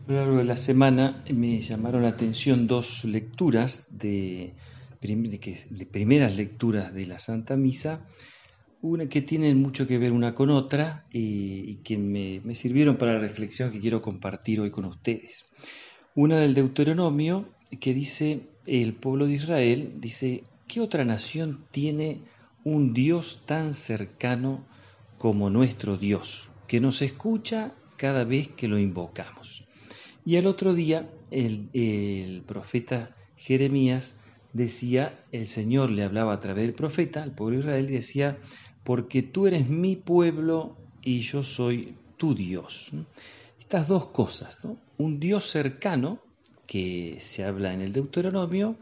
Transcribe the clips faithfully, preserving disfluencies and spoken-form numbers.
A lo largo de la semana me llamaron la atención dos lecturas de, prim- de que- de primeras lecturas de la Santa Misa, una que tienen mucho que ver una con otra eh, y que me, me sirvieron para la reflexión que quiero compartir hoy con ustedes. Una del Deuteronomio que dice, el pueblo de Israel dice, ¿qué otra nación tiene un Dios tan cercano como nuestro Dios, que nos escucha cada vez que lo invocamos? Y al otro día el, el profeta Jeremías decía, el Señor le hablaba a través del profeta al pueblo de Israel y decía, porque tú eres mi pueblo y yo soy tu Dios. Estas dos cosas, ¿no? Un Dios cercano, que se habla en el Deuteronomio,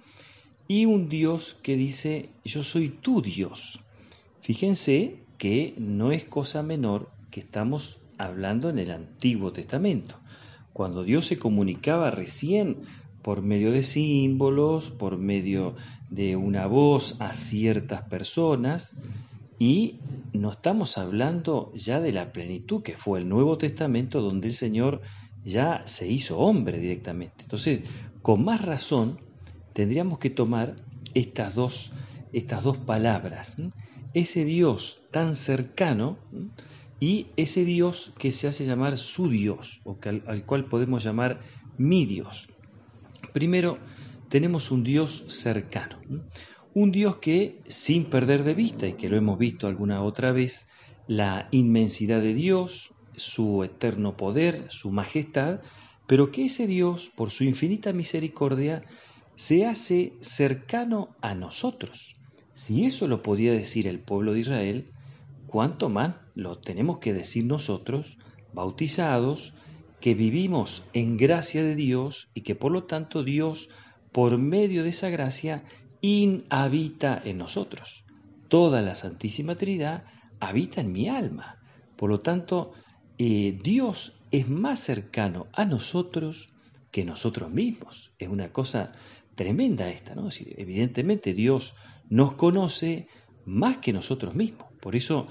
y un Dios que dice, yo soy tu Dios. Fíjense que no es cosa menor que estamos hablando en el Antiguo Testamento, cuando Dios se comunicaba recién por medio de símbolos, por medio de una voz a ciertas personas, y no estamos hablando ya de la plenitud que fue el Nuevo Testamento, donde el Señor ya se hizo hombre directamente. Entonces, con más razón, tendríamos que tomar estas dos, estas dos palabras, ¿sí? Ese Dios tan cercano, ¿sí? Y ese Dios que se hace llamar su Dios, o que al, al cual podemos llamar mi Dios. Primero, tenemos un Dios cercano, ¿sí? Un Dios que, sin perder de vista, y que lo hemos visto alguna otra vez, la inmensidad de Dios, su eterno poder, su majestad, pero que ese Dios, por su infinita misericordia, se hace cercano a nosotros. Si eso lo podía decir el pueblo de Israel, ¿cuánto más lo tenemos que decir nosotros, bautizados, que vivimos en gracia de Dios y que por lo tanto Dios, por medio de esa gracia, inhabita en nosotros? Toda la Santísima Trinidad habita en mi alma. Por lo tanto, eh, Dios es más cercano a nosotros que nosotros mismos. Es una cosa tremenda esta, ¿no? Es decir, evidentemente Dios nos conoce más que nosotros mismos. Por eso,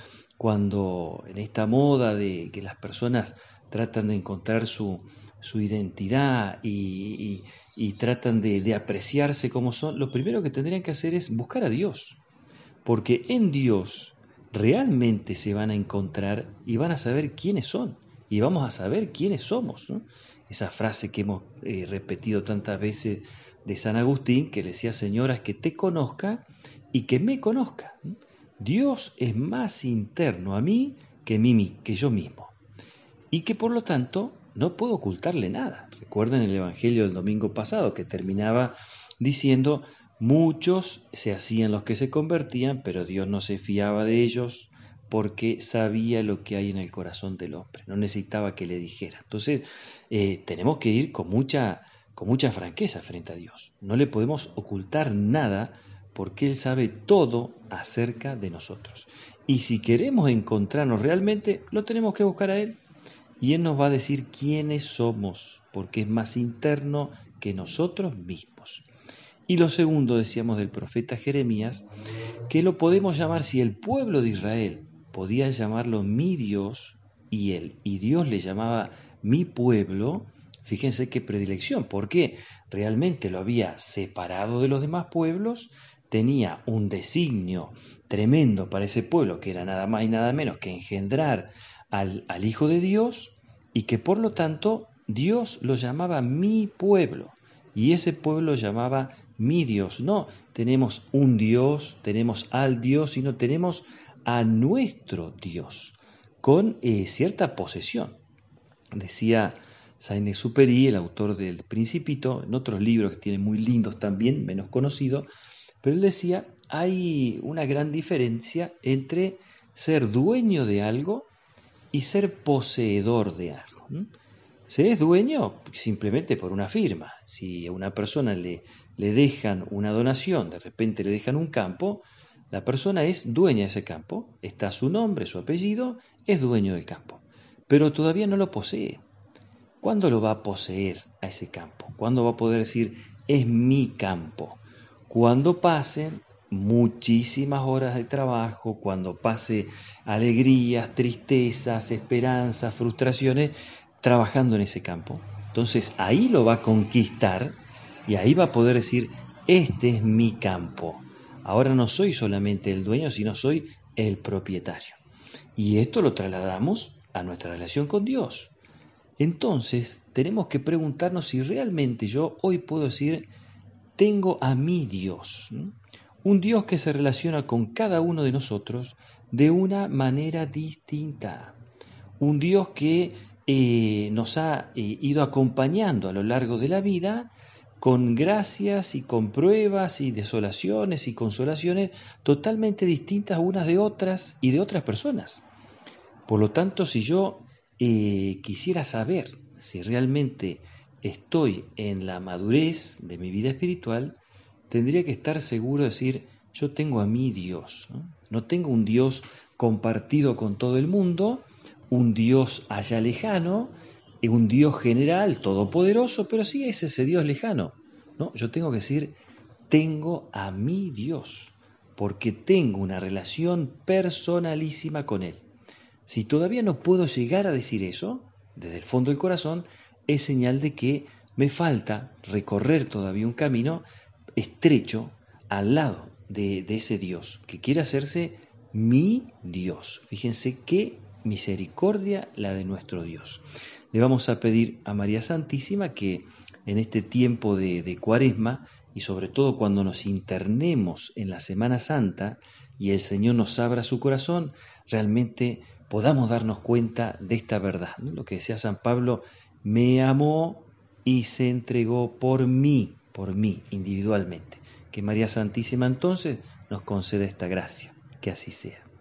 cuando en esta moda de que las personas tratan de encontrar su, su identidad y, y, y tratan de, de apreciarse como son, lo primero que tendrían que hacer es buscar a Dios, porque en Dios realmente se van a encontrar y van a saber quiénes son y vamos a saber quiénes somos, ¿no? Esa frase que hemos eh, repetido tantas veces de San Agustín, que le decía, señoras, que te conozca y que me conozca. Dios es más interno a mí que, mí, que yo mismo, y que por lo tanto no puedo ocultarle nada. Recuerden el Evangelio del domingo pasado que terminaba diciendo, muchos se hacían los que se convertían, pero Dios no se fiaba de ellos porque sabía lo que hay en el corazón del hombre, no necesitaba que le dijera. Entonces, eh, tenemos que ir con mucha, con mucha franqueza frente a Dios. No le podemos ocultar nada porque Él sabe todo acerca de nosotros. Y si queremos encontrarnos realmente, lo tenemos que buscar a Él. Y Él nos va a decir quiénes somos, porque es más interno que nosotros mismos. Y lo segundo, decíamos del profeta Jeremías, que lo podemos llamar, si el pueblo de Israel podía llamarlo mi Dios, y él, y Dios le llamaba mi pueblo, fíjense qué predilección, porque realmente lo había separado de los demás pueblos, tenía un designio tremendo para ese pueblo, que era nada más y nada menos que engendrar al, al Hijo de Dios, y que por lo tanto Dios lo llamaba mi pueblo, y ese pueblo llamaba mi Dios. No tenemos un Dios, tenemos al Dios, sino tenemos a nuestro Dios, con eh, cierta posesión. Decía Saint-Exupéry, el autor del Principito, en otros libros que tiene muy lindos también, menos conocidos, pero él decía, hay una gran diferencia entre ser dueño de algo y ser poseedor de algo. ¿Mm? Se es dueño simplemente por una firma. Si a una persona le, le dejan una donación, de repente le dejan un campo, la persona es dueña de ese campo, está su nombre, su apellido, es dueño del campo, pero todavía no lo posee. ¿Cuándo lo va a poseer a ese campo? ¿Cuándo va a poder decir, es mi campo? Cuando pasen muchísimas horas de trabajo, cuando pase alegrías, tristezas, esperanzas, frustraciones, trabajando en ese campo. Entonces ahí lo va a conquistar y ahí va a poder decir, este es mi campo. Ahora no soy solamente el dueño, sino soy el propietario. Y esto lo trasladamos a nuestra relación con Dios. Entonces tenemos que preguntarnos si realmente yo hoy puedo decir, tengo a mi Dios, ¿no? Un Dios que se relaciona con cada uno de nosotros de una manera distinta. Un Dios que eh, nos ha eh, ido acompañando a lo largo de la vida con gracias y con pruebas y desolaciones y consolaciones totalmente distintas unas de otras y de otras personas. Por lo tanto, si yo eh, quisiera saber si realmente estoy en la madurez de mi vida espiritual, tendría que estar seguro de decir, yo tengo a mi Dios, ¿no? No tengo un Dios compartido con todo el mundo, un Dios allá lejano, un Dios general, todopoderoso, pero sí es ese Dios lejano, ¿no? Yo tengo que decir, tengo a mi Dios, porque tengo una relación personalísima con Él. Si todavía no puedo llegar a decir eso, desde el fondo del corazón, es señal de que me falta recorrer todavía un camino estrecho al lado de, de ese Dios, que quiere hacerse mi Dios. Fíjense qué misericordia la de nuestro Dios. Le vamos a pedir a María Santísima que en este tiempo de, de Cuaresma, y sobre todo cuando nos internemos en la Semana Santa y el Señor nos abra su corazón, realmente podamos darnos cuenta de esta verdad, ¿no? Lo que decía San Pablo, me amó y se entregó por mí, por mí individualmente. Que María Santísima entonces nos conceda esta gracia, que así sea.